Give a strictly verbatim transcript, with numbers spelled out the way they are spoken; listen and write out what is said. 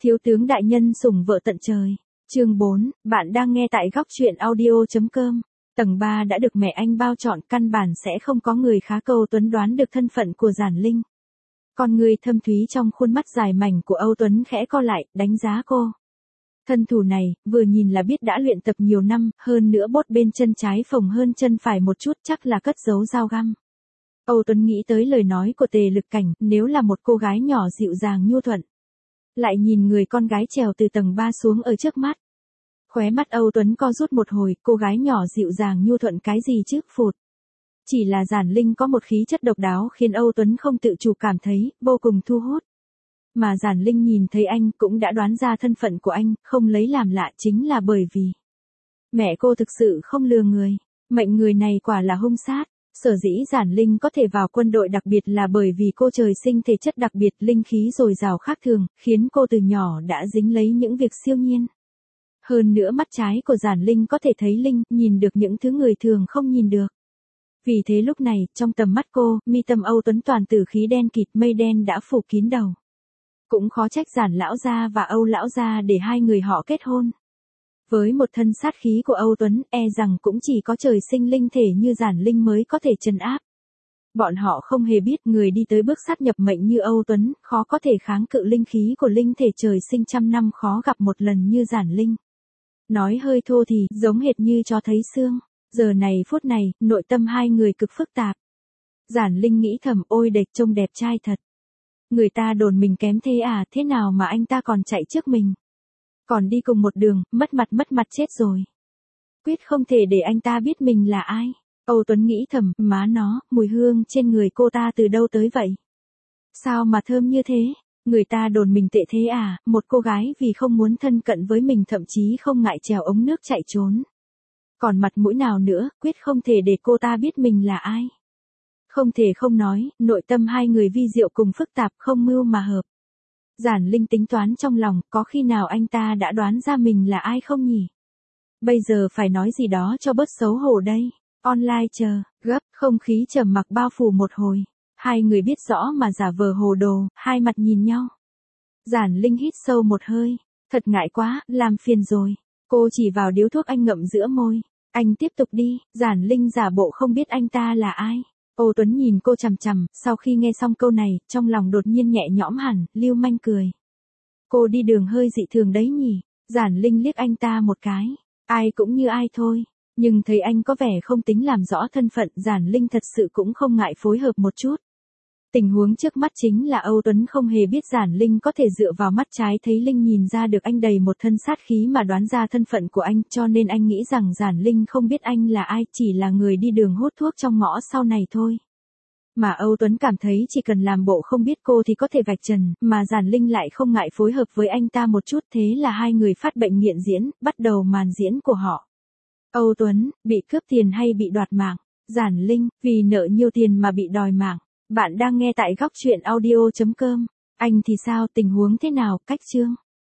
Thiếu tướng đại nhân sủng vợ tận trời. Chương bốn, bạn đang nghe tại góc truyện audio.com. Tầng ba đã được mẹ anh bao trọn, căn bản sẽ không có người khá Âu Tuấn đoán được thân phận của Giản Linh. Con người thâm thúy trong khuôn mắt dài mảnh của Âu Tuấn khẽ co lại, đánh giá cô. Thân thủ này, vừa nhìn là biết đã luyện tập nhiều năm, hơn nữa bốt bên chân trái phồng hơn chân phải một chút, chắc là cất giấu dao găm. Âu Tuấn nghĩ tới lời nói của Tề Lực Cảnh, nếu là một cô gái nhỏ dịu dàng nhu thuận. Lại nhìn người con gái trèo từ tầng ba xuống ở trước mắt. Khóe mắt Âu Tuấn co rút một hồi, cô gái nhỏ dịu dàng nhu thuận cái gì chứ, phụt. Chỉ là Giản Linh có một khí chất độc đáo khiến Âu Tuấn không tự chủ cảm thấy vô cùng thu hút. Mà Giản Linh nhìn thấy anh cũng đã đoán ra thân phận của anh, không lấy làm lạ chính là bởi vì mẹ cô thực sự không lừa người, mệnh người này quả là hung sát. Sở dĩ Giản Linh có thể vào quân đội đặc biệt là bởi vì cô trời sinh thể chất đặc biệt, linh khí dồi dào khác thường, khiến cô từ nhỏ đã dính lấy những việc siêu nhiên. Hơn nữa mắt trái của Giản Linh có thể thấy linh, nhìn được những thứ người thường không nhìn được. Vì thế lúc này, trong tầm mắt cô, mi tâm Âu Tuấn toàn tử khí đen kịt, mây đen đã phủ kín đầu. Cũng khó trách Giản lão gia và Âu lão gia để hai người họ kết hôn. Với một thân sát khí của Âu Tuấn, e rằng cũng chỉ có trời sinh linh thể như Giản Linh mới có thể trấn áp. Bọn họ không hề biết người đi tới bước sát nhập mệnh như Âu Tuấn, khó có thể kháng cự linh khí của linh thể trời sinh trăm năm khó gặp một lần như Giản Linh. Nói hơi thô thì, giống hệt như cho thấy xương. Giờ này phút này, nội tâm hai người cực phức tạp. Giản Linh nghĩ thầm, ôi đệt trông đẹp trai thật. Người ta đồn mình kém thế à, thế nào mà anh ta còn chạy trước mình. Còn đi cùng một đường, mất mặt mất mặt chết rồi. Quyết không thể để anh ta biết mình là ai. Âu Tuấn nghĩ thầm, má nó, mùi hương trên người cô ta từ đâu tới vậy? Sao mà thơm như thế? Người ta đồn mình tệ thế à, một cô gái vì không muốn thân cận với mình thậm chí không ngại trèo ống nước chạy trốn. Còn mặt mũi nào nữa, quyết không thể để cô ta biết mình là ai. Không thể không nói, nội tâm hai người vi diệu cùng phức tạp, không mưu mà hợp. Giản Linh tính toán trong lòng, có khi nào anh ta đã đoán ra mình là ai không nhỉ? Bây giờ phải nói gì đó cho bớt xấu hổ đây. Online chờ, gấp, không khí trầm mặc bao phủ một hồi. Hai người biết rõ mà giả vờ hồ đồ, hai mặt nhìn nhau. Giản Linh hít sâu một hơi. Thật ngại quá, làm phiền rồi. Cô chỉ vào điếu thuốc anh ngậm giữa môi. Anh tiếp tục đi. Giản Linh giả bộ không biết anh ta là ai. Âu Tuấn nhìn cô chằm chằm, sau khi nghe xong câu này, trong lòng đột nhiên nhẹ nhõm hẳn, lưu manh cười. Cô đi đường hơi dị thường đấy nhỉ. Giản Linh liếc anh ta một cái. Ai cũng như ai thôi. Nhưng thấy anh có vẻ không tính làm rõ thân phận, Giản Linh thật sự cũng không ngại phối hợp một chút. Tình huống trước mắt chính là Âu Tuấn không hề biết Giản Linh có thể dựa vào mắt trái thấy linh nhìn ra được anh đầy một thân sát khí mà đoán ra thân phận của anh, cho nên anh nghĩ rằng Giản Linh không biết anh là ai, chỉ là người đi đường hút thuốc trong ngõ sau này thôi. Mà Âu Tuấn cảm thấy chỉ cần làm bộ không biết cô thì có thể vạch trần, mà Giản Linh lại không ngại phối hợp với anh ta một chút, thế là hai người phát bệnh nghiện diễn, bắt đầu màn diễn của họ. Âu Tuấn, bị cướp tiền hay bị đoạt mạng? Giản Linh, vì nợ nhiều tiền mà bị đòi mạng. Bạn đang nghe tại góc truyện audio.com. Anh thì sao, tình huống thế nào, cách chương?